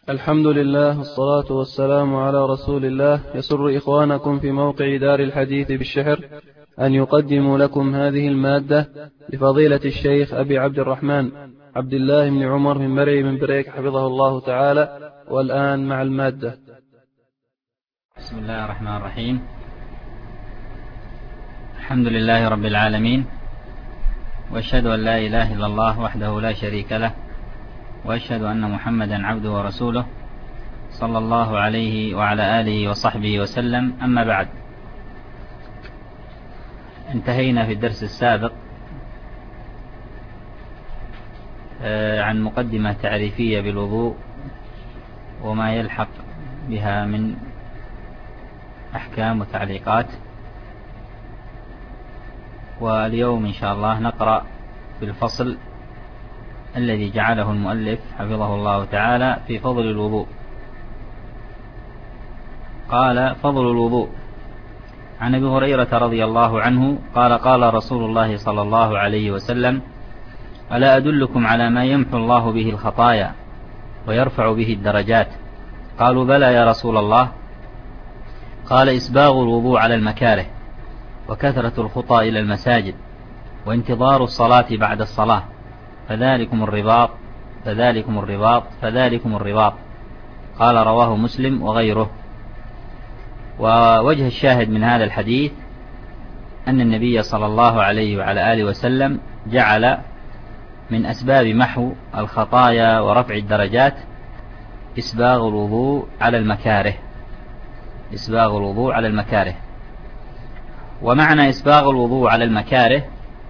الحمد لله والصلاة والسلام على رسول الله. يسر إخوانكم في موقع دار الحديث بالشحر أن يقدموا لكم هذه المادة لفضيلة الشيخ أبي عبد الرحمن عبد الله بن عمر من مرعي من بريك حفظه الله تعالى. والآن مع المادة. بسم الله الرحمن الرحيم. الحمد لله رب العالمين، وأشهد أن لا إله إلا الله وحده لا شريك له، وأشهد أن محمدا عبده ورسوله صلى الله عليه وعلى آله وصحبه وسلم. أما بعد، انتهينا في الدرس السابق عن مقدمة تعريفية بالوضوء وما يلحق بها من أحكام وتعليقات، واليوم إن شاء الله نقرأ في الفصل الذي جعله المؤلف حفظه الله تعالى في فضل الوضوء. قال: فضل الوضوء. عن أبي هريرة رضي الله عنه قال: قال رسول الله صلى الله عليه وسلم: ألا أدلكم على ما يمحو الله به الخطايا ويرفع به الدرجات؟ قالوا: بلى يا رسول الله. قال: إسباغ الوضوء على المكاره، وكثرة الخطى إلى المساجد، وانتظار الصلاة بعد الصلاة، فذلكم الرباط فذلكم الرباط فذلكم الرباط. قال: رواه مسلم وغيره. ووجه الشاهد من هذا الحديث أن النبي صلى الله عليه وعلى آله وسلم جعل من أسباب محو الخطايا ورفع الدرجات إسباغ الوضوء على المكاره. إسباغ الوضوء على المكاره. ومعنى إسباغ الوضوء على المكاره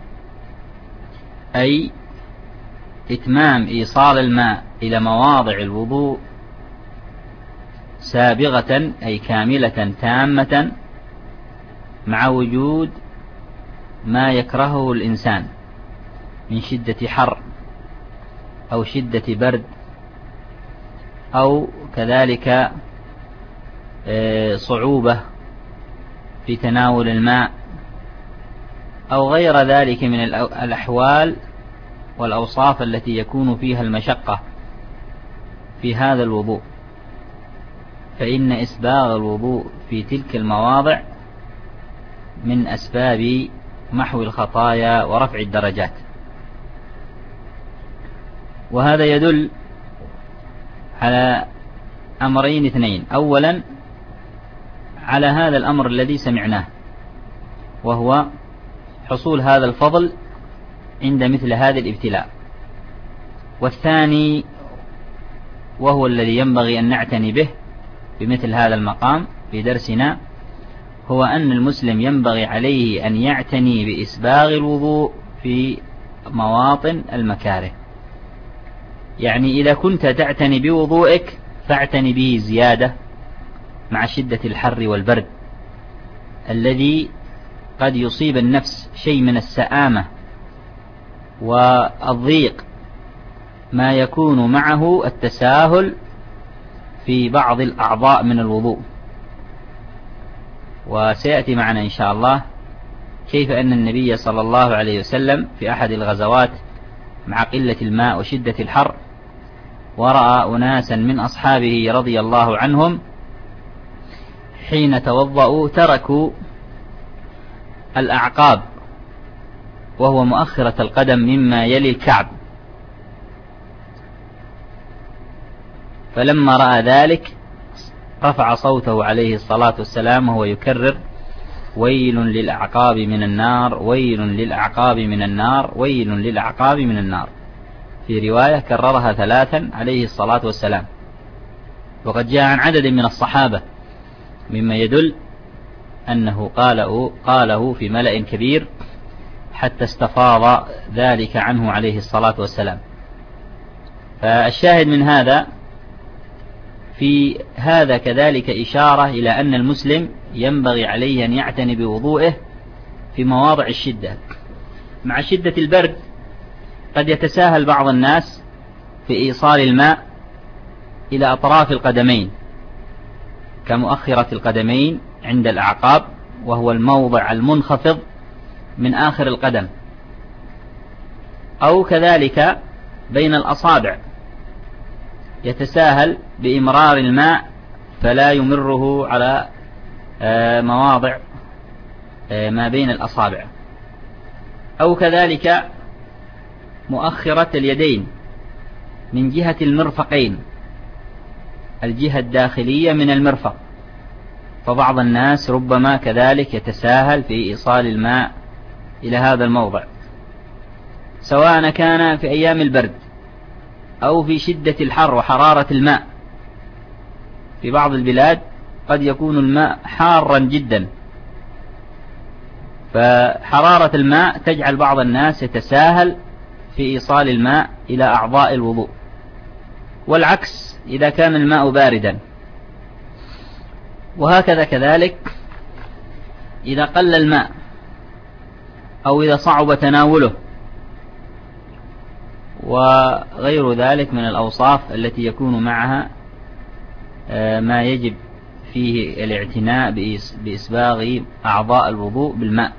أي إتمام إيصال الماء إلى مواضع الوضوء سابغة أي كاملة تامة، مع وجود ما يكرهه الإنسان من شدة حر أو شدة برد، أو كذلك صعوبة في تناول الماء، أو غير ذلك من الأحوال والأوصاف التي يكون فيها المشقة في هذا الوضوء، فإن إسباغ الوضوء في تلك المواضع من أسباب محو الخطايا ورفع الدرجات. وهذا يدل على أمرين اثنين: أولا على هذا الأمر الذي سمعناه، وهو حصول هذا الفضل عند مثل هذا الابتلاء. والثاني وهو الذي ينبغي أن نعتني به بمثل هذا المقام في درسنا، هو أن المسلم ينبغي عليه أن يعتني بإسباغ الوضوء في مواطن المكاره. يعني إذا كنت تعتني بوضوئك فاعتني به زيادة مع شدة الحر والبرد الذي قد يصيب النفس شيء من السآمة والضيق، ما يكون معه التساهل في بعض الأعضاء من الوضوء. وسيأتي معنا إن شاء الله كيف أن النبي صلى الله عليه وسلم في أحد الغزوات مع قلة الماء وشدة الحر، ورأى أناسا من أصحابه رضي الله عنهم حين توضأوا تركوا الأعقاب، وهو مؤخرة القدم مما يلي الكعب، فلما رأى ذلك رفع صوته عليه الصلاة والسلام وهو يكرر: ويل للأعقاب من النار، ويل للأعقاب من النار، ويل للأعقاب من النار. في رواية كررها 3 عليه الصلاة والسلام. وقد جاء عن عدد من الصحابة مما يدل أنه قاله في ملأ كبير حتى استفاض ذلك عنه عليه الصلاة والسلام. فالشاهد من هذا في هذا كذلك إشارة إلى أن المسلم ينبغي عليه أن يعتني بوضوئه في مواضع الشدة. مع شدة البرد قد يتساهل بعض الناس في إيصال الماء إلى أطراف القدمين كمؤخرة القدمين عند الأعقاب، وهو الموضع المنخفض من آخر القدم، أو كذلك بين الأصابع يتساهل بإمرار الماء فلا يمره على مواضع ما بين الأصابع، أو كذلك مؤخرة اليدين من جهة المرفقين، الجهة الداخلية من المرفق، فبعض الناس ربما كذلك يتساهل في إيصال الماء إلى هذا الموضع، سواء كان في أيام البرد أو في شدة الحر وحرارة الماء. في بعض البلاد قد يكون الماء حارا جدا، فحرارة الماء تجعل بعض الناس يتساهل في إيصال الماء إلى أعضاء الوضوء، والعكس إذا كان الماء باردا. وهكذا كذلك إذا قل الماء أو إذا صعب تناوله وغير ذلك من الأوصاف التي يكون معها ما يجب فيه الاعتناء بإسباغ أعضاء الوضوء بالماء.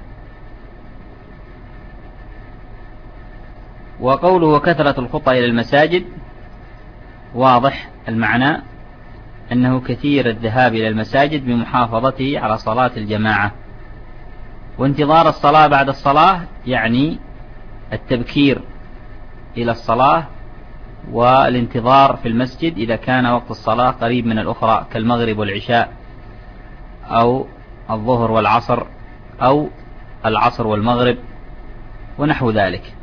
وقوله وكثرة الخطى إلى المساجد واضح المعنى أنه كثير الذهاب إلى المساجد بمحافظته على صلاة الجماعة، وانتظار الصلاة بعد الصلاة يعني التبكير إلى الصلاة والانتظار في المسجد إذا كان وقت الصلاة قريب من الأخرى كالمغرب والعشاء أو الظهر والعصر أو العصر والمغرب ونحو ذلك.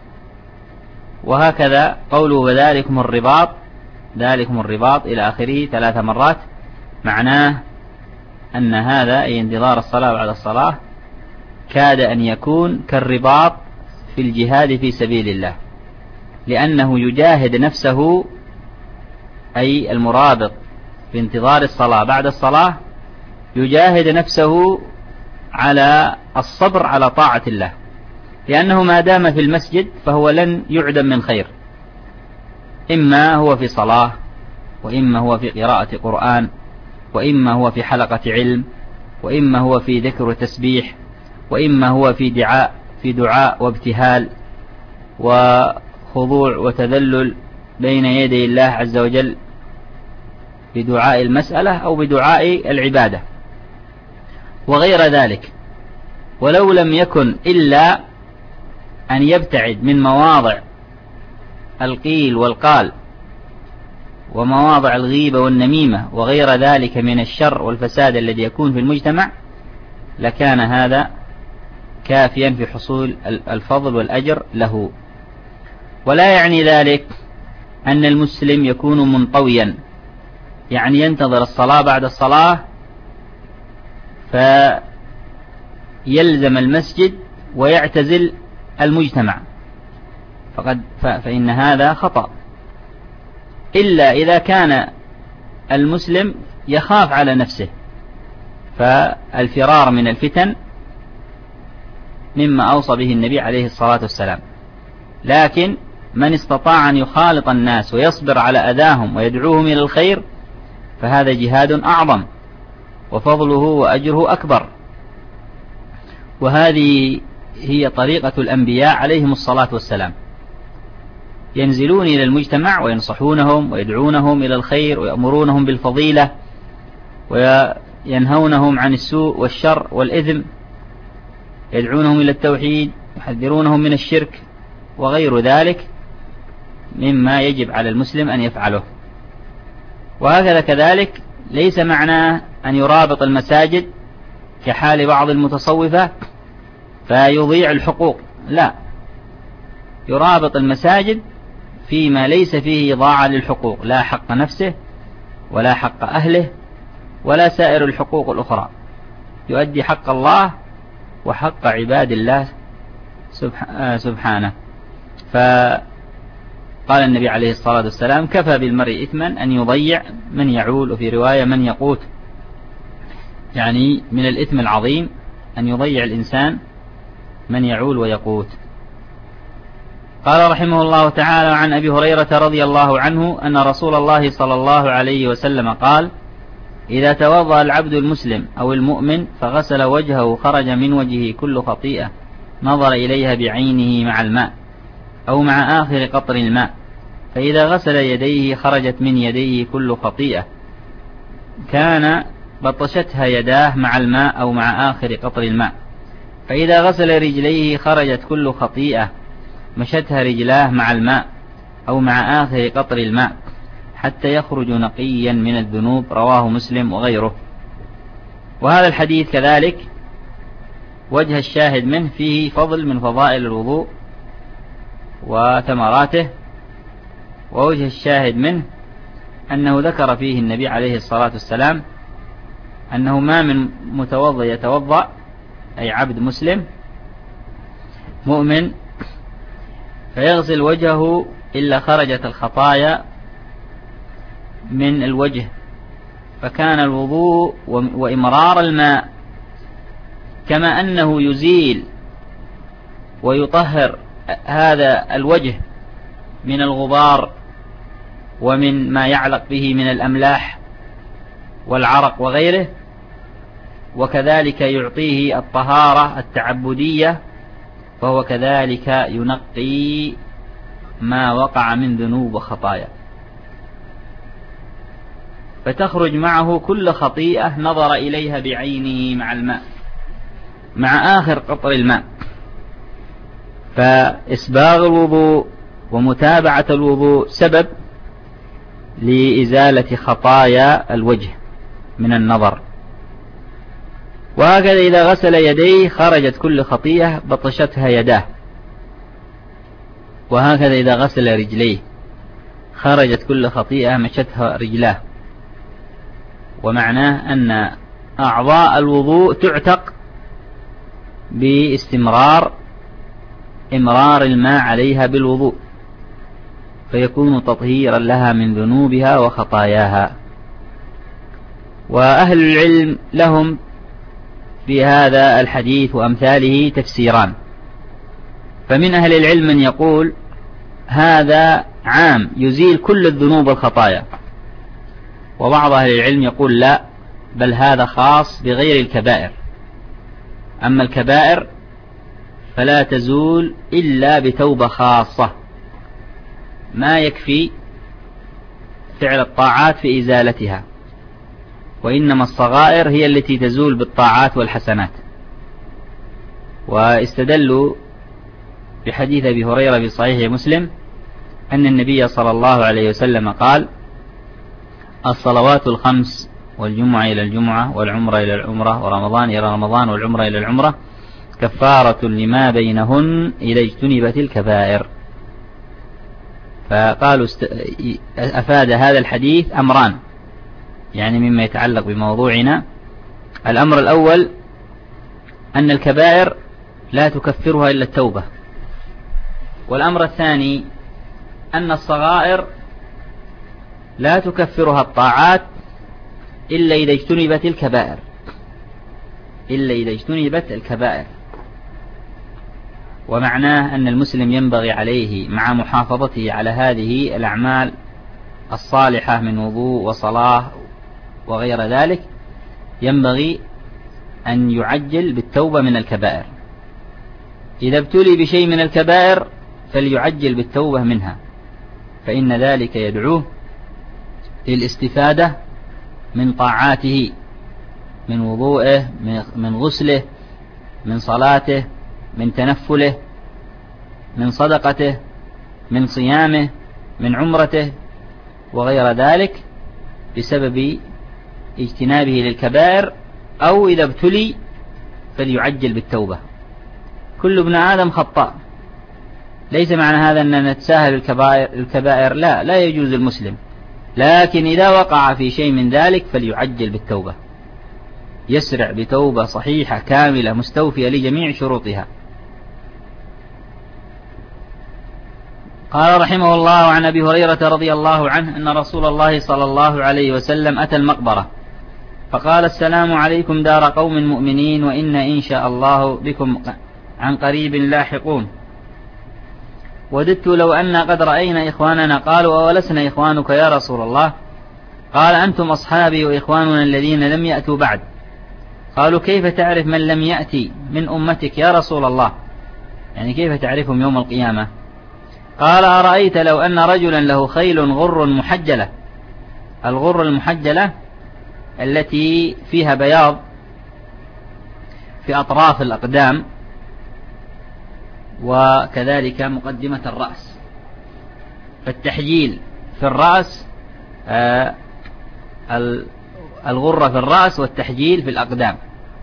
وهكذا قوله وذلكم الرباط، ذلكم الرباط إلى آخره 3 مرات، معناه أن هذا أي انتظار الصلاة بعد الصلاة كاد أن يكون كالرباط في الجهاد في سبيل الله، لأنه يجاهد نفسه، أي المرابط في انتظار الصلاة بعد الصلاة يجاهد نفسه على الصبر على طاعة الله، لأنه ما دام في المسجد فهو لن يعدم من خير، إما هو في صلاة، وإما هو في قراءة قرآن، وإما هو في حلقة علم، وإما هو في ذكر وتسبيح، وإما هو في دعاء وابتهال وخضوع وتذلل بين يدي الله عز وجل بدعاء المسألة أو بدعاء العبادة وغير ذلك. ولو لم يكن إلا أن يبتعد من مواضع القيل والقال ومواضع الغيبة والنميمة وغير ذلك من الشر والفساد الذي يكون في المجتمع لكان هذا كافيا في حصول الفضل والأجر له. ولا يعني ذلك أن المسلم يكون منطويا، يعني ينتظر الصلاة بعد الصلاة فيلزم المسجد ويعتزل المجتمع، فإن هذا خطأ، إلا إذا كان المسلم يخاف على نفسه، فالفرار من الفتن مما أوصى به النبي عليه الصلاة والسلام. لكن من استطاع أن يخالط الناس ويصبر على أذاهم ويدعوهم إلى الخير فهذا جهاد أعظم وفضله وأجره أكبر. وهذه هي طريقة الأنبياء عليهم الصلاة والسلام، ينزلون إلى المجتمع وينصحونهم ويدعونهم إلى الخير ويأمرونهم بالفضيلة وينهونهم عن السوء والشر والإثم، يدعونهم إلى التوحيد، يحذرونهم من الشرك وغير ذلك مما يجب على المسلم أن يفعله. وهكذا كذلك ليس معناه أن يرابط المساجد كحال بعض المتصوفة فيضيع الحقوق، لا، يرابط المساجد فيما ليس فيه إضاعة للحقوق، لا حق نفسه ولا حق أهله ولا سائر الحقوق الأخرى، يؤدي حق الله وحق عباد الله سبحانه. فقال النبي عليه الصلاة والسلام كفى بالمرء إثما أن يضيع من يعول، وفي رواية من يقوت، يعني من الإثم العظيم أن يضيع الإنسان من يعول ويقوت. قال رحمه الله تعالى عن أبي هريرة رضي الله عنه أن رسول الله صلى الله عليه وسلم قال إذا توضأ العبد المسلم أو المؤمن فغسل وجهه خرج من وجهه كل خطيئة نظر إليها بعينه مع الماء أو مع آخر قطر الماء فإذا غسل يديه خرجت من يديه كل خطيئة كان بطشتها يداه مع الماء أو مع آخر قطر الماء. فإذا غسل رجليه خرجت كل خطيئة مشتها رجلاه مع الماء أو مع آخر قطر الماء حتى يخرج نقيا من الذنوب. رواه مسلم وغيره. وهذا الحديث كذلك وجه الشاهد منه فيه فضل من فضائل الوضوء وثمراته، ووجه الشاهد منه أنه ذكر فيه النبي عليه الصلاة والسلام أنه ما من متوضئ يتوضأ، أي عبد مسلم مؤمن، فيغسل وجهه إلا خرجت الخطايا من الوجه، فكان الوضوء وإمرار الماء كما أنه يزيل ويطهر هذا الوجه من الغبار ومن ما يعلق به من الأملاح والعرق وغيره، وكذلك يعطيه الطهارة التعبدية، فهو كذلك ينقي ما وقع من ذنوب وخطايا، فتخرج معه كل خطيئة نظر إليها بعينه مع الماء مع آخر قطر الماء. فإسباغ الوضوء ومتابعة الوضوء سبب لإزالة خطايا الوجه من النظر. وهكذا إذا غسل يديه خرجت كل خطيئة بطشتها يداه، وهكذا إذا غسل رجليه خرجت كل خطيئة مشتها رجلاه. ومعناه أن أعضاء الوضوء تعتق باستمرار إمرار الماء عليها بالوضوء، فيكون تطهيرا لها من ذنوبها وخطاياها. وأهل العلم لهم في هذا الحديث وأمثاله تفسيران. فمن أهل العلم من يقول هذا عام يزيل كل الذنوب والخطايا، وبعض أهل العلم يقول لا، بل هذا خاص بغير الكبائر، أما الكبائر فلا تزول إلا بتوبة خاصة، ما يكفي فعل الطاعات في إزالتها، وإنما الصغائر هي التي تزول بالطاعات والحسنات. واستدلوا بحديث أبي هريرة في صحيح مسلم أن النبي صلى الله عليه وسلم قال: الصلوات الخمس والجمعة إلى الجمعة والعمرة إلى العمرة ورمضان إلى رمضان والعمرة إلى العمرة كفارة لما بينهن إذا اجتنبت الكبائر. فقالوا أفاد هذا الحديث أمران، يعني مما يتعلق بموضوعنا. الأمر الأول أن الكبائر لا تكفرها إلا التوبة، والأمر الثاني أن الصغائر لا تكفرها الطاعات إلا إذا اجتنبت الكبائر، إلا إذا اجتنبت الكبائر. ومعناه أن المسلم ينبغي عليه مع محافظته على هذه الأعمال الصالحة من وضوء وصلاة وغير ذلك، ينبغي أن يعجل بالتوبة من الكبائر. إذا ابتلي بشيء من الكبائر فليعجل بالتوبة منها، فإن ذلك يدعوه للاستفادة من طاعاته، من وضوءه، من غسله، من صلاته، من تنفله، من صدقته، من صيامه، من عمرته وغير ذلك، بسبب اجتنابه للكبائر. أو إذا ابتلي فليعجل بالتوبة. كل ابن آدم خطاء، ليس معنى هذا أننا نتساهل الكبائر، لا يجوز المسلم، لكن إذا وقع في شيء من ذلك فليعجل بالتوبة، يسرع بتوبة صحيحة كاملة مستوفية لجميع شروطها. قال رحمه الله: عن أبي هريرة رضي الله عنه أن رسول الله صلى الله عليه وسلم أتى المقبرة فقال: السلام عليكم دار قوم مؤمنين، وإن إن شاء الله بكم عن قريب لاحقون. وددت لو أن قد رأينا إخواننا. قالوا: أولسنا إخوانك يا رسول الله؟ قال: أنتم أصحابي وإخواننا الذين لم يأتوا بعد. قالوا: كيف تعرف من لم يأتي من أمتك يا رسول الله؟ يعني كيف تعرفهم يوم القيامة؟ قال أرأيت لو أن رجلا له خيل غر محجلة. الغر المحجلة التي فيها بياض في أطراف الأقدام وكذلك مقدمة الرأس، فالتحجيل في الرأس الغرة في الرأس والتحجيل في الأقدام.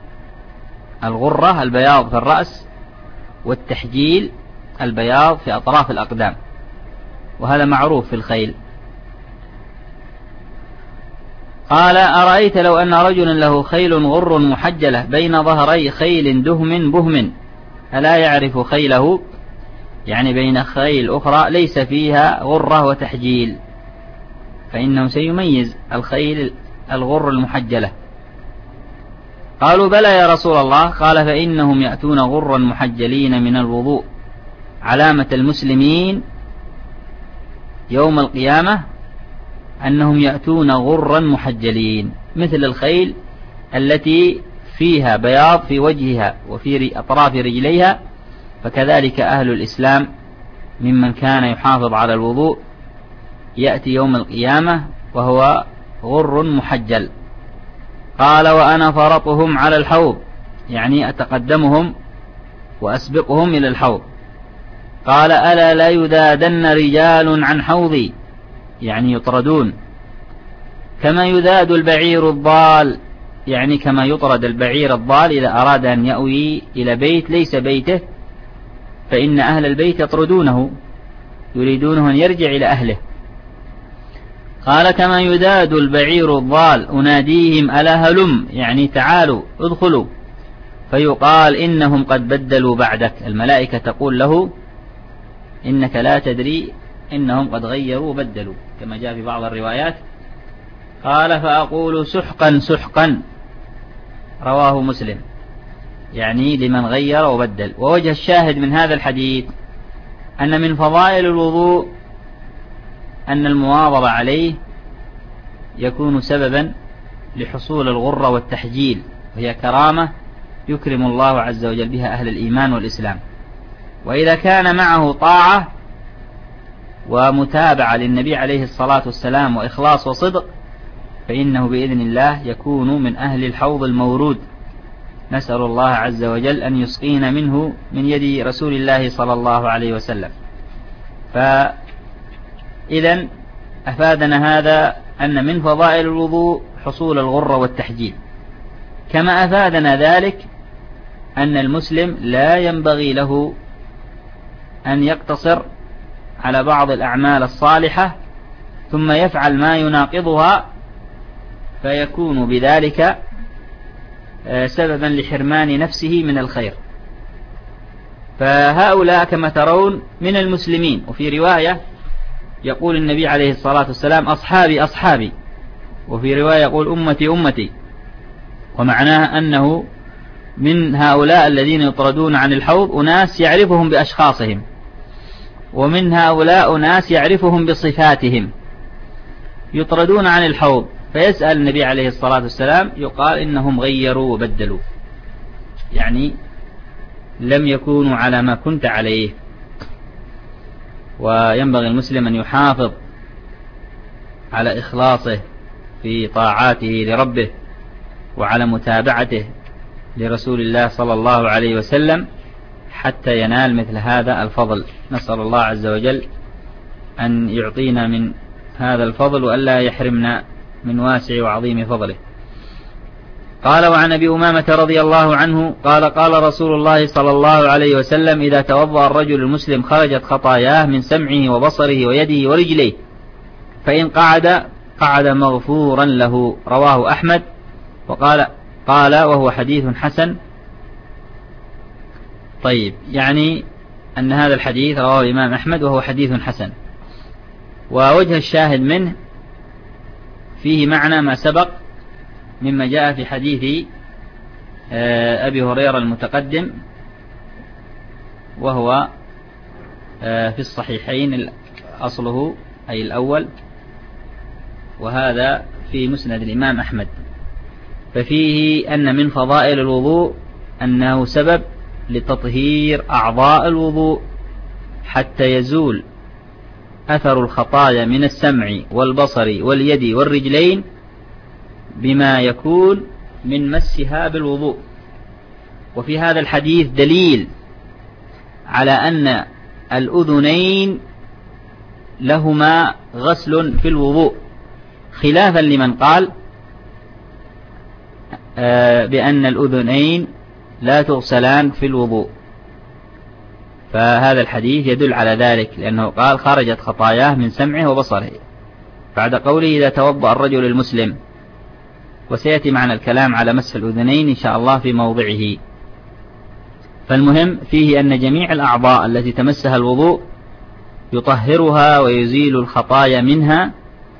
الغرة البياض في الرأس والتحجيل البياض في أطراف الأقدام، وهذا معروف في الخيل. قال أرأيت لو أن رجلا له خيل غر محجلة بين ظهري خيل دهم بهم ألا يعرف خيله، يعني بين خيل أخرى ليس فيها غرة وتحجيل، فإنه سيميز الخيل الغر المحجلة. قالوا بلى يا رسول الله. قال فإنهم يأتون غرا محجلين من الوضوء، علامة المسلمين يوم القيامة أنهم يأتون غرا محجلين مثل الخيل التي فيها بياض في وجهها وفي أطراف رجليها، فكذلك أهل الإسلام ممن كان يحافظ على الوضوء يأتي يوم القيامة وهو غر محجل. قال وأنا فرطهم على الحوض، يعني أتقدمهم وأسبقهم إلى الحوض. قال ألا لا يذادن رجال عن حوضي، يعني يطردون، كما يذاد البعير الضال، يعني كما يطرد البعير الضال إذا أراد أن يأوي إلى بيت ليس بيته، فإن أهل البيت يطردونه يريدونه أن يرجع إلى أهله. قال كما يذاد البعير الضال أناديهم ألا هلم، يعني تعالوا ادخلوا، فيقال إنهم قد بدلوا بعدك، الملائكة تقول له إنك لا تدري إنهم قد غيروا وبدلوا كما جاء في بعض الروايات. قال فأقول سحقا سحقا، رواه مسلم، يعني لمن غير وبدل. ووجه الشاهد من هذا الحديث أن من فضائل الوضوء أن المواظبة عليه يكون سببا لحصول الغرة والتحجيل، وهي كرامة يكرم الله عز وجل بها أهل الإيمان والإسلام. وإذا كان معه طاعة ومتابعة للنبي عليه الصلاة والسلام وإخلاص وصدق، فإنه بإذن الله يكون من أهل الحوض المورود. نسأل الله عز وجل أن يسقينا منه من يد رسول الله صلى الله عليه وسلم. فإذا أفادنا هذا أن من فضائل الوضوء حصول الغرة والتحجيل، كما أفادنا ذلك أن المسلم لا ينبغي له أن يقتصر على بعض الأعمال الصالحة ثم يفعل ما يناقضها، فيكون بذلك سببا لحرمان نفسه من الخير. فهؤلاء كما ترون من المسلمين. وفي رواية يقول النبي عليه الصلاة والسلام أصحابي أصحابي، وفي رواية يقول أمتي أمتي، ومعناها أنه من هؤلاء الذين يطردون عن الحوض أناس يعرفهم بأشخاصهم، ومن هؤلاء أناس يعرفهم بصفاتهم، يطردون عن الحوض، فيسأل النبي عليه الصلاة والسلام يقال إنهم غيروا وبدلوا، يعني لم يكونوا على ما كنت عليه. وينبغي المسلم أن يحافظ على إخلاصه في طاعاته لربه وعلى متابعته لرسول الله صلى الله عليه وسلم حتى ينال مثل هذا الفضل. نسأل الله عز وجل أن يعطينا من هذا الفضل وألا يحرمنا من واسع وعظيم فضله. قال وعن أبي أمامة رضي الله عنه قال قال رسول الله صلى الله عليه وسلم إذا توضأ الرجل المسلم خرجت خطاياه من سمعه وبصره ويده ورجليه، فإن قعد مغفورا له. رواه أحمد. قال وهو حديث حسن. طيب، يعني أن هذا الحديث رواه الإمام أحمد وهو حديث حسن. ووجه الشاهد منه فيه معنى ما سبق مما جاء في حديث أبي هريرة المتقدم، وهو في الصحيحين أصله أي الأول، وهذا في مسند الإمام أحمد. ففيه أن من فضائل الوضوء أنه سبب لتطهير أعضاء الوضوء حتى يزول أثر الخطايا من السمع والبصر واليد والرجلين بما يكون من مسها بالوضوء. وفي هذا الحديث دليل على أن الأذنين لهما غسل في الوضوء، خلافا لمن قال بأن الأذنين لا تغسلان في الوضوء. فهذا الحديث يدل على ذلك، لأنه قال خرجت خطاياه من سمعه وبصره بعد قوله إذا توضأ الرجل المسلم. وسيأتي معنا الكلام على مسح الأذنين إن شاء الله في موضعه. فالمهم فيه أن جميع الأعضاء التي تمسها الوضوء يطهرها ويزيل الخطايا منها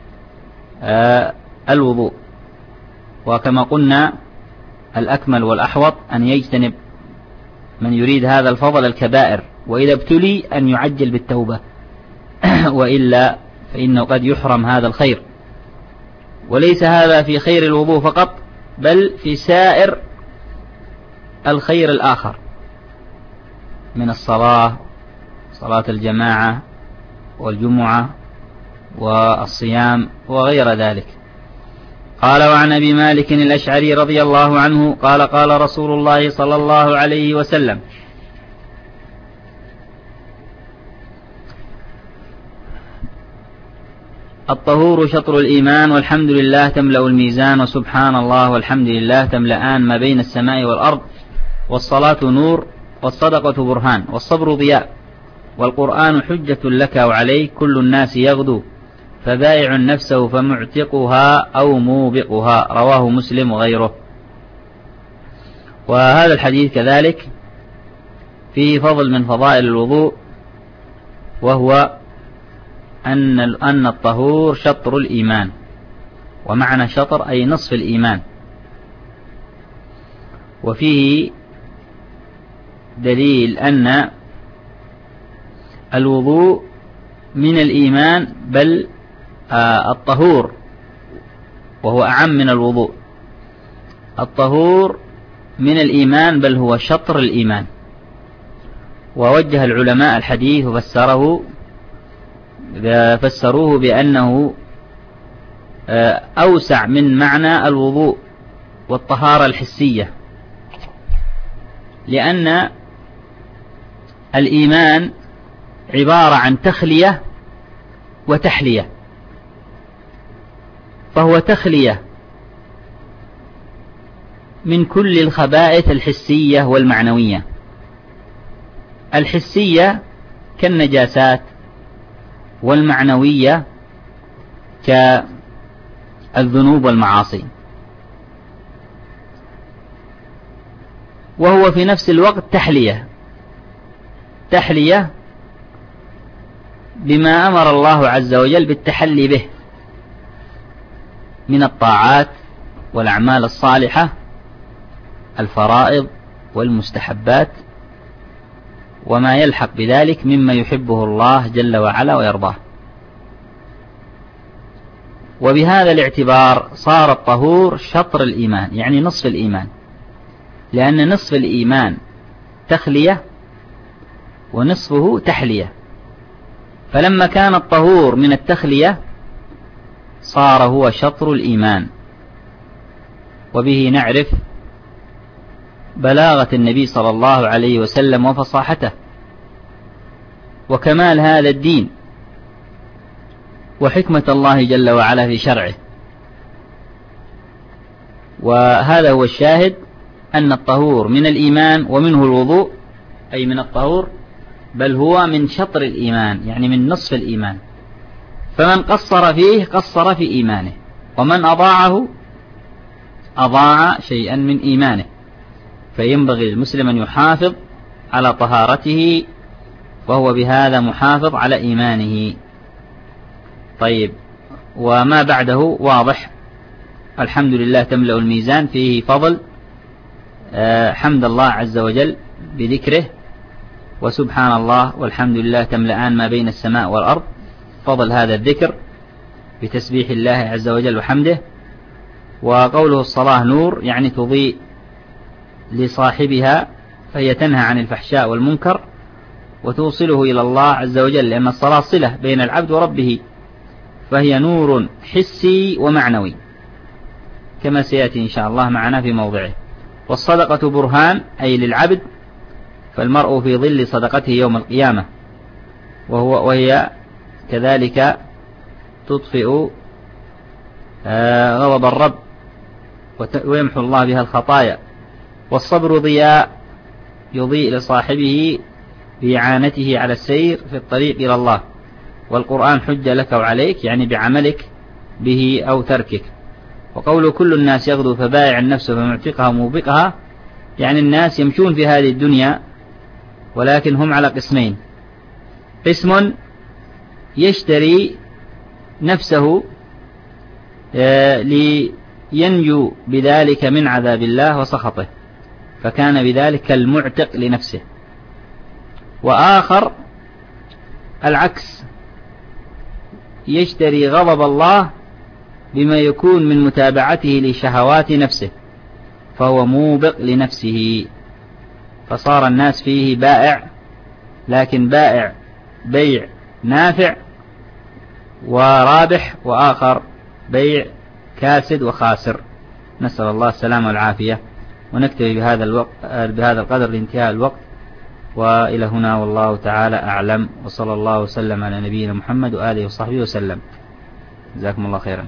الوضوء. وكما قلنا الأكمل والأحوط أن يجتنب من يريد هذا الفضل الكبائر، وإذا ابتلي أن يعجل بالتوبة وإلا فإنه قد يحرم هذا الخير. وليس هذا في خير الوضوء فقط، بل في سائر الخير الآخر من الصلاة، صلاة الجماعة والجمعة والصيام وغير ذلك. قال وعن أبي مالك الأشعري رضي الله عنه قال قال رسول الله صلى الله عليه وسلم الطهور شطر الإيمان والحمد لله تملأ الميزان وسبحان الله والحمد لله تملأان ما بين السماء والأرض والصلاة نور والصدقة برهان والصبر ضياء والقرآن حجة لك وعليك كل الناس يغدو فبائع نفسه فمعتقها أو موبقها رواه مسلم وغيره. وهذا الحديث كذلك فيه فضل من فضائل الوضوء، وهو أن الطهور شطر الإيمان، ومعنى شطر أي نصف الإيمان. وفيه دليل أن الوضوء من الإيمان، بل الطهور وهو أعم من الوضوء. الطهور من الإيمان بل هو شطر الإيمان. ووجه العلماء الحديث فسروه بأنه أوسع من معنى الوضوء والطهارة الحسية، لأن الإيمان عبارة عن تخلية وتحلية، فهو تخلية من كل الخبائث الحسية والمعنوية. الحسية كالنجاسات، والمعنوية كالذنوب والمعاصي. وهو في نفس الوقت تحلية بما أمر الله عز وجل بالتحلي به من الطاعات والأعمال الصالحة، الفرائض والمستحبات، وما يلحق بذلك مما يحبه الله جل وعلا ويرضاه. وبهذا الاعتبار صار الطهور شطر الإيمان، يعني نصف الإيمان، لأن نصف الإيمان تخلية ونصفه تحلية. فلما كان الطهور من التخلية صار هو شطر الإيمان. وبه نعرف بلاغة النبي صلى الله عليه وسلم وفصاحته وكمال هذا الدين وحكمة الله جل وعلا في شرعه. وهذا هو الشاهد أن الطهور من الإيمان، ومنه الوضوء أي من الطهور، بل هو من شطر الإيمان، يعني من نصف الإيمان. فمن قصر فيه قصر في إيمانه، ومن أضاعه أضاع شيئا من إيمانه. فينبغي للمسلم أن يحافظ على طهارته، وهو بهذا محافظ على إيمانه. طيب، وما بعده واضح. الحمد لله تملأ الميزان فيه فضل حمد الله عز وجل بذكره، وسبحان الله والحمد لله تملأان ما بين السماء والأرض، فضل هذا الذكر بتسبيح الله عز وجل وحمده. وقوله الصلاة نور، يعني تضيء لصاحبها، فهي تنهى عن الفحشاء والمنكر وتوصله إلى الله عز وجل، لأن الصلاة صلة بين العبد وربه، فهي نور حسي ومعنوي كما سيأتي إن شاء الله معنا في موضعه. والصدقة برهان أي للعبد، فالمرء في ظل صدقته يوم القيامة، وهي كذلك تطفئ غضب الرب ويمحو الله بها الخطايا. والصبر ضياء يضيء لصاحبه بإعانته على السير في الطريق إلى الله. والقرآن حجة لك وعليك، يعني بعملك به أو تركك. وقول كل الناس يغدو فبائع النفس فمعتقها وموبقها، يعني الناس يمشون في هذه الدنيا ولكن هم على قسمين: قسم يشتري نفسه لينجو بذلك من عذاب الله وسخطه، فكان بذلك المعتق لنفسه. وآخر العكس، يشتري غضب الله بما يكون من متابعته لشهوات نفسه، فهو موبق لنفسه. فصار الناس فيه بائع، لكن بائع بيع نافع ورابح، وآخر بيع كاسد وخاسر. نسأل الله السلامة والعافية. ونكتفي بهذا القدر لانتهاء الوقت، وإلى هنا والله تعالى أعلم، وصلى الله وسلم على نبينا محمد وآله وصحبه وسلم. جزاكم الله خيرا.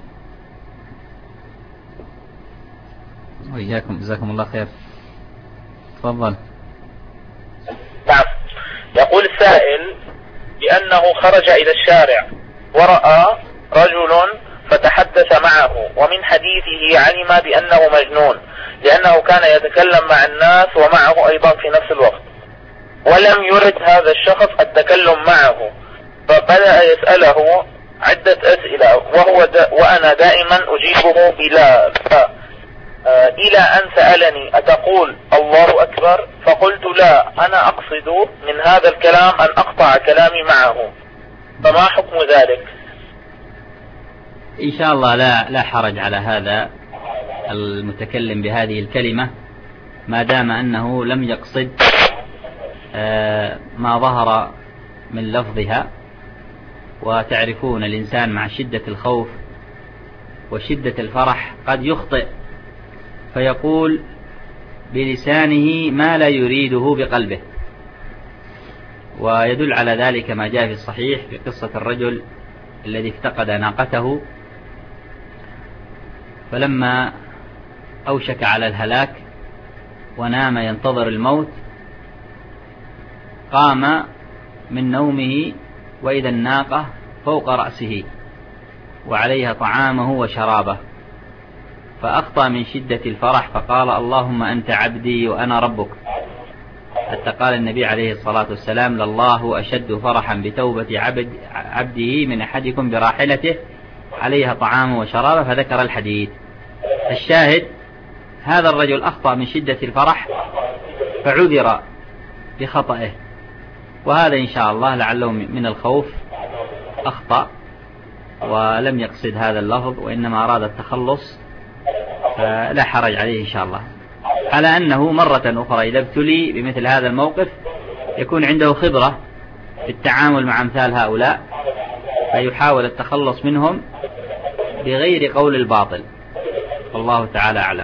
وإياكم، جزاكم الله خير. تفضل. نعم. يقول السائل بأنه خرج إلى الشارع ورأى رجل فتحدث معه، ومن حديثه علم بأنه مجنون، لأنه كان يتكلم مع الناس ومعه أيضا في نفس الوقت، ولم يرد هذا الشخص التكلم معه، فبدأ يسأله عدة أسئلة وأنا دائما أجيبه بلا، إلى أن سألني أتقول الله أكبر؟ فقلت لا، أنا أقصد من هذا الكلام أن أقطع كلامي معه، فما حكم ذلك؟ إن شاء الله لا حرج على هذا المتكلم بهذه الكلمة، ما دام أنه لم يقصد ما ظهر من لفظها. وتعرفون الإنسان مع شدة الخوف وشدة الفرح قد يخطئ فيقول بلسانه ما لا يريده بقلبه، ويدل على ذلك ما جاء في الصحيح في قصة الرجل الذي افتقد ناقته، فلما أوشك على الهلاك ونام ينتظر الموت قام من نومه وإذا الناقة فوق رأسه وعليها طعامه وشرابه، فأخطأ من شدة الفرح فقال اللهم أنت عبدي وأنا ربك، حتى قال النبي عليه الصلاة والسلام لله أشد فرحا بتوبة عبده من أحدكم براحلته عليها طعامه وشرابه، فذكر الحديث. الشاهد هذا الرجل أخطأ من شدة الفرح فعذر بخطئه، وهذا إن شاء الله لعله من الخوف أخطأ ولم يقصد هذا اللفظ وإنما أراد التخلص، فلا حرج عليه إن شاء الله، على أنه مرة أخرى إذا ابتلي بمثل هذا الموقف يكون عنده خبرة في التعامل مع أمثال هؤلاء، فيحاول التخلص منهم بغير قول الباطل، والله تعالى أعلم.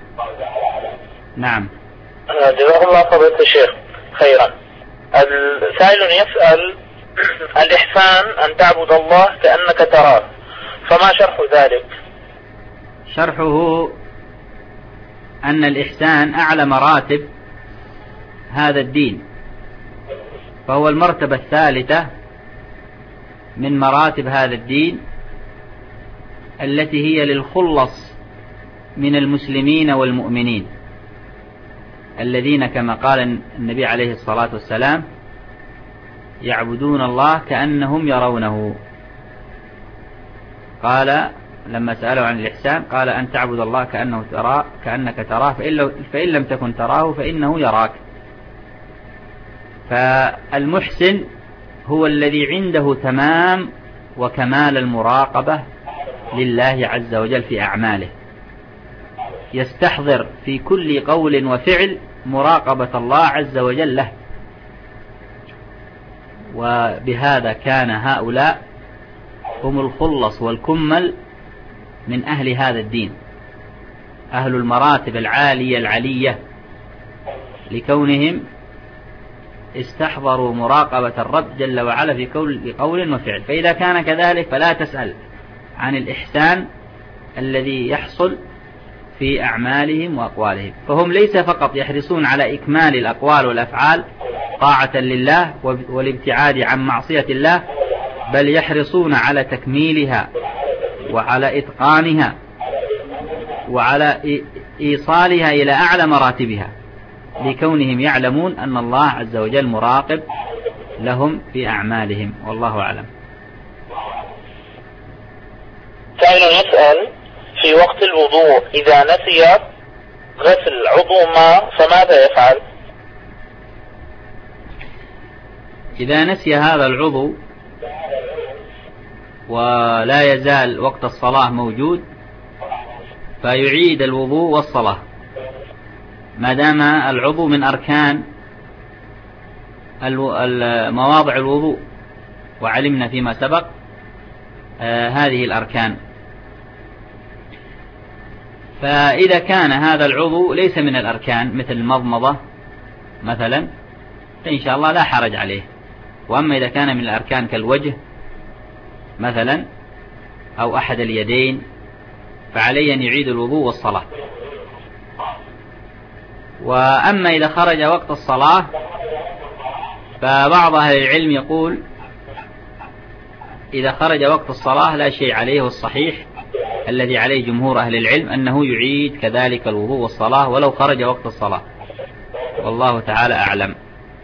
نعم. جزاك الله فضيلة الشيخ خيرا. السائل يسأل الإحسان أن تعبد الله كأنك تراه، فما شرح ذلك؟ شرحه أن الإحسان أعلى مراتب هذا الدين، فهو المرتبة الثالثة من مراتب هذا الدين التي هي للخلص من المسلمين والمؤمنين الذين كما قال النبي عليه الصلاة والسلام يعبدون الله كأنهم يرونه. قال لما سألوا عن الإحسان قال أن تعبد الله كأنك تراه فإن لم تكن تراه فإنه يراك. فالمحسن هو الذي عنده تمام وكمال المراقبة لله عز وجل في أعماله، يستحضر في كل قول وفعل مراقبة الله عز وجل له، وبهذا كان هؤلاء هم الخلص والكمل من أهل هذا الدين، أهل المراتب العالية العلية، لكونهم استحضروا مراقبة الرب جل وعلا في قول وفعل. فإذا كان كذلك فلا تسأل عن الإحسان الذي يحصل في أعمالهم وأقوالهم. فهم ليس فقط يحرصون على إكمال الأقوال والأفعال طاعة لله والابتعاد عن معصية الله، بل يحرصون على تكميلها وعلى إتقانها وعلى إيصالها إلى أعلى مراتبها، لكونهم يعلمون أن الله عز وجل مراقب لهم في أعمالهم. والله أعلم. سائل يسأل: في وقت الوضوء إذا نسي غسل عضو ما فماذا يفعل؟ إذا نسي هذا العضو ولا يزال وقت الصلاة موجود فيعيد الوضوء والصلاة، ما دام العضو من أركان مواضع الوضوء، وعلمنا فيما سبق هذه الأركان. فإذا كان هذا العضو ليس من الأركان مثل المضمضة مثلا فإن شاء الله لا حرج عليه. وأما إذا كان من الأركان كالوجه مثلا أو أحد اليدين فعليه أن يعيد الوضوء والصلاة. وأما إذا خرج وقت الصلاة فبعض أهل العلم يقول إذا خرج وقت الصلاة لا شيء عليه، والصحيح الذي عليه جمهور أهل العلم أنه يعيد كذلك الوضوء والصلاة ولو خرج وقت الصلاة، والله تعالى أعلم.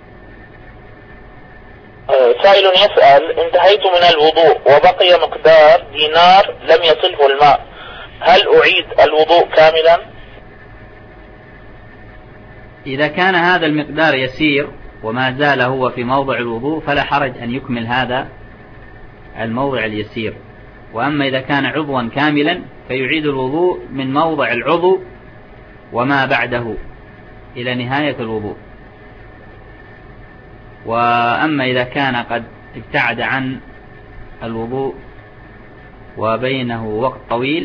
سائل يسأل: انتهيت من الوضوء وبقي مقدار دينار لم يصله الماء، هل أعيد الوضوء كاملا؟ إذا كان هذا المقدار يسير وما زال هو في موضع الوضوء فلا حرج أن يكمل هذا الموضع اليسير. وأما إذا كان عضوا كاملا فيعيد الوضوء من موضع العضو وما بعده إلى نهاية الوضوء. وأما إذا كان قد ابتعد عن الوضوء وبينه وقت طويل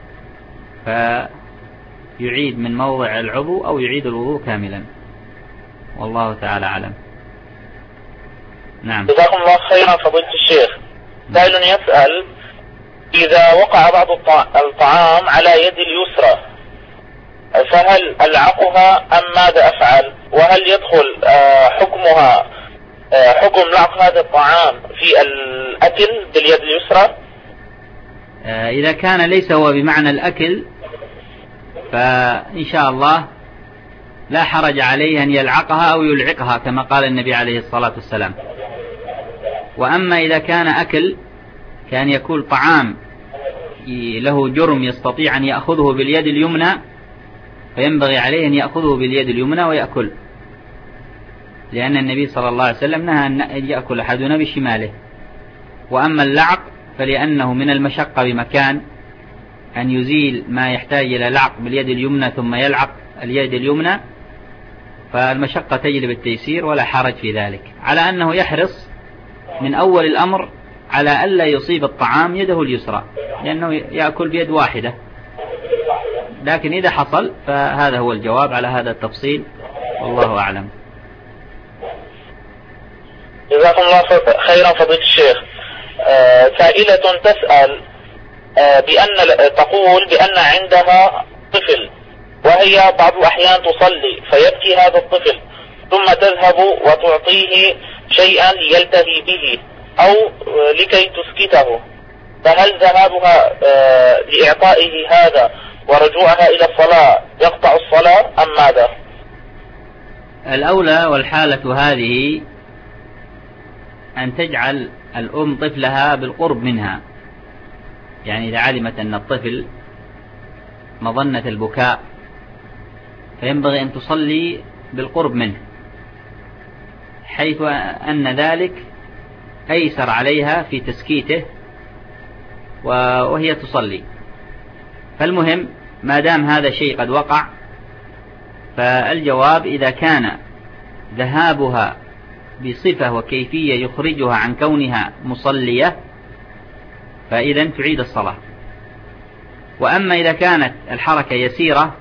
فيعيد من موضع العضو أو يعيد الوضوء كاملا، والله تعالى أعلم. نعم. جزاكم الله خيرا فضيلة الشيخ. سائل يسأل: إذا وقع بعض الطعام على يد اليسرى فهل ألعقها أم ماذا أفعل؟ وهل يدخل حكمها حكم لعق هذا الطعام في الأكل باليد اليسرى؟ إذا كان ليس هو بمعنى الأكل فإن شاء الله لا حرج عليه أن يلعقها أو يلعقها كما قال النبي عليه الصلاة والسلام. وأما إذا كان أكل كان يكون طعام له جرم يستطيع أن يأخذه باليد اليمنى فينبغي عليه أن يأخذه باليد اليمنى ويأكل، لأن النبي صلى الله عليه وسلم نهى أن يأكل أحدنا بشماله. وأما اللعق فلأنه من المشقة بمكان أن يزيل ما يحتاج إلى لعق باليد اليمنى ثم يلعق اليد اليمنى، فالمشقة تجلب التيسير ولا حرج في ذلك، على أنه يحرص من أول الأمر على ألا يصيب الطعام يده اليسرى لأنه يأكل بيد واحدة. لكن إذا حصل فهذا هو الجواب على هذا التفصيل، والله أعلم. جزاكم الله خيرا فضيلة الشيخ. سائلة تسأل تقول بأن عندها طفل وهي بعض الأحيان تصلي فيبكي هذا الطفل ثم تذهب وتعطيه شيئا يلتهي به أو لكي تسكته، فهل ذهابها لإعطائه هذا ورجوعها إلى الصلاة يقطع الصلاة أم ماذا؟ الأولى والحالة هذه أن تجعل الأم طفلها بالقرب منها، يعني إذا علمت أن الطفل مظنة البكاء فينبغي أن تصلي بالقرب منه، حيث أن ذلك أيسر عليها في تسكيته وهي تصلي. فالمهم ما دام هذا الشيء قد وقع فالجواب إذا كان ذهابها بصفة وكيفية يخرجها عن كونها مصلية فإذا تعيد الصلاة. وأما إذا كانت الحركة يسيرة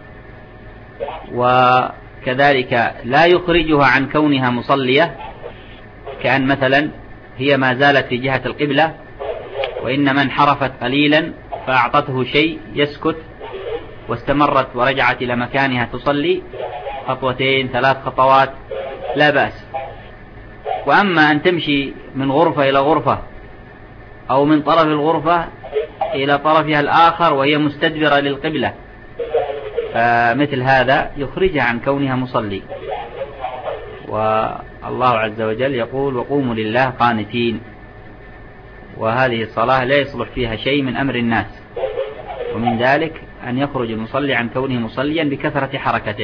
وكذلك لا يخرجها عن كونها مصلية، كأن مثلا هي ما زالت في جهة القبلة وإنما انحرفت قليلا فأعطته شيء يسكت واستمرت ورجعت إلى مكانها تصلي خطوتين 3 خطوات لا بأس. وأما أن تمشي من غرفة إلى غرفة أو من طرف الغرفة إلى طرفها الآخر وهي مستدبرة للقبلة فمثل هذا يخرجها عن كونها مصلي. والله عز وجل يقول وقوموا لله قانتين، وهذه الصلاة لا يصلح فيها شيء من أمر الناس، ومن ذلك أن يخرج المصلي عن كونه مصليا بكثرة حركته.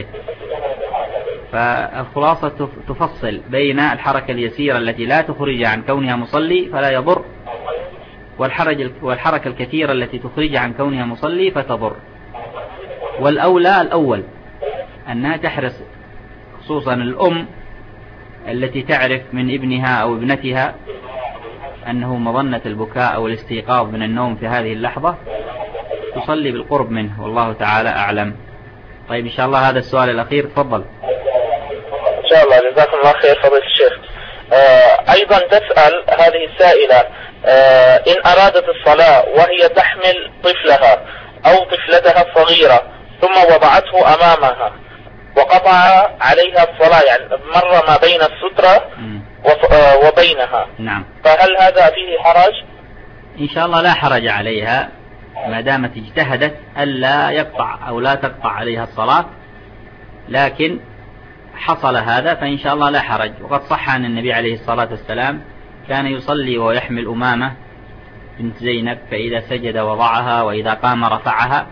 فالخلاصة تفصل بين الحركة اليسيرة التي لا تخرج عن كونها مصلي فلا يضر، والحركة الكثيرة التي تخرج عن كونها مصلي فتضر. والأولى الأول أنها تحرص، خصوصا الأم التي تعرف من ابنها أو ابنتها أنه مظنة البكاء أو الاستيقاظ من النوم في هذه اللحظة، تصلي بالقرب منه، والله تعالى أعلم. طيب إن شاء الله هذا السؤال الأخير، تفضل. إن شاء الله، جزاكم الله خير فضيلة الشيخ. أيضا تسأل هذه السائلة إن أرادت الصلاة وهي تحمل طفلها أو طفلتها الصغيرة ثم وضعته أمامها وقطع عليها الصلاة، يعني مر ما بين السترة وبينها، نعم، فهل هذا فيه حرج؟ إن شاء الله لا حرج عليها ما دامت اجتهدت ألا يقطع أو لا تقطع عليها الصلاة، لكن حصل هذا فإن شاء الله لا حرج. وقد صح عن النبي عليه الصلاة والسلام كان يصلي ويحمل أمامة بنت زينب، فإذا سجد وضعها وإذا قام رفعها،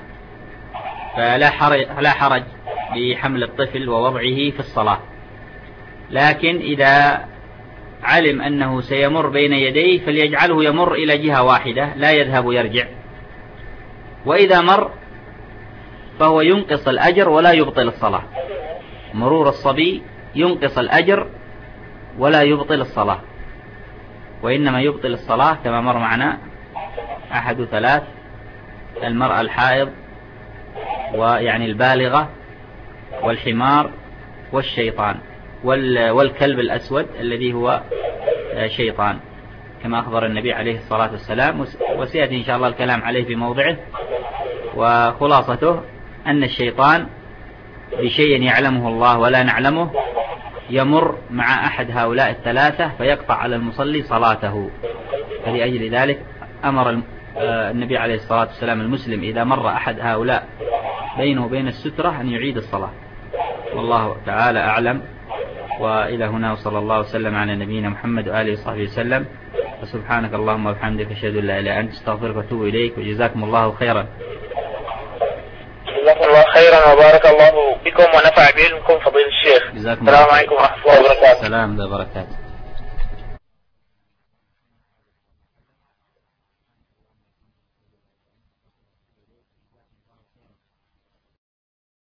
فلا حرج بحمل الطفل ووضعه في الصلاة. لكن إذا علم أنه سيمر بين يديه فليجعله يمر إلى جهة واحدة لا يذهب يرجع، وإذا مر فهو ينقص الأجر ولا يبطل الصلاة. مرور الصبي ينقص الأجر ولا يبطل الصلاة، وإنما يبطل الصلاة كما مر معنا أحد 3: المرأة الحائض، ويعني البالغة، والحمار، والشيطان، والكلب الأسود الذي هو شيطان، كما أخبر النبي عليه الصلاة والسلام، وسيأتي إن شاء الله الكلام عليه في موضعه. وخلاصته أن الشيطان بشيء يعلمه الله ولا نعلمه يمر مع أحد هؤلاء ال3 فيقطع على المصلي صلاته. فلأجل ذلك أمر النبي عليه الصلاة والسلام المسلم إذا مر أحد هؤلاء بينه وبين السترة أن يعيد الصلاة، والله تعالى أعلم. وإلى هنا، وصلى الله وسلم على نبينا محمد وآله وصحبه وسلم، وسبحانك اللهم وبحمدك أشهد أن لا إله إلا أنت أستغفرك وأتوب إليك، وجزاكم الله خيرا. جزاكم الله خيرا وبارك الله بكم ونفع بعلمكم فضيلة الشيخ. السلام عليكم ورحمة الله وبركاته. السلام وبركاته.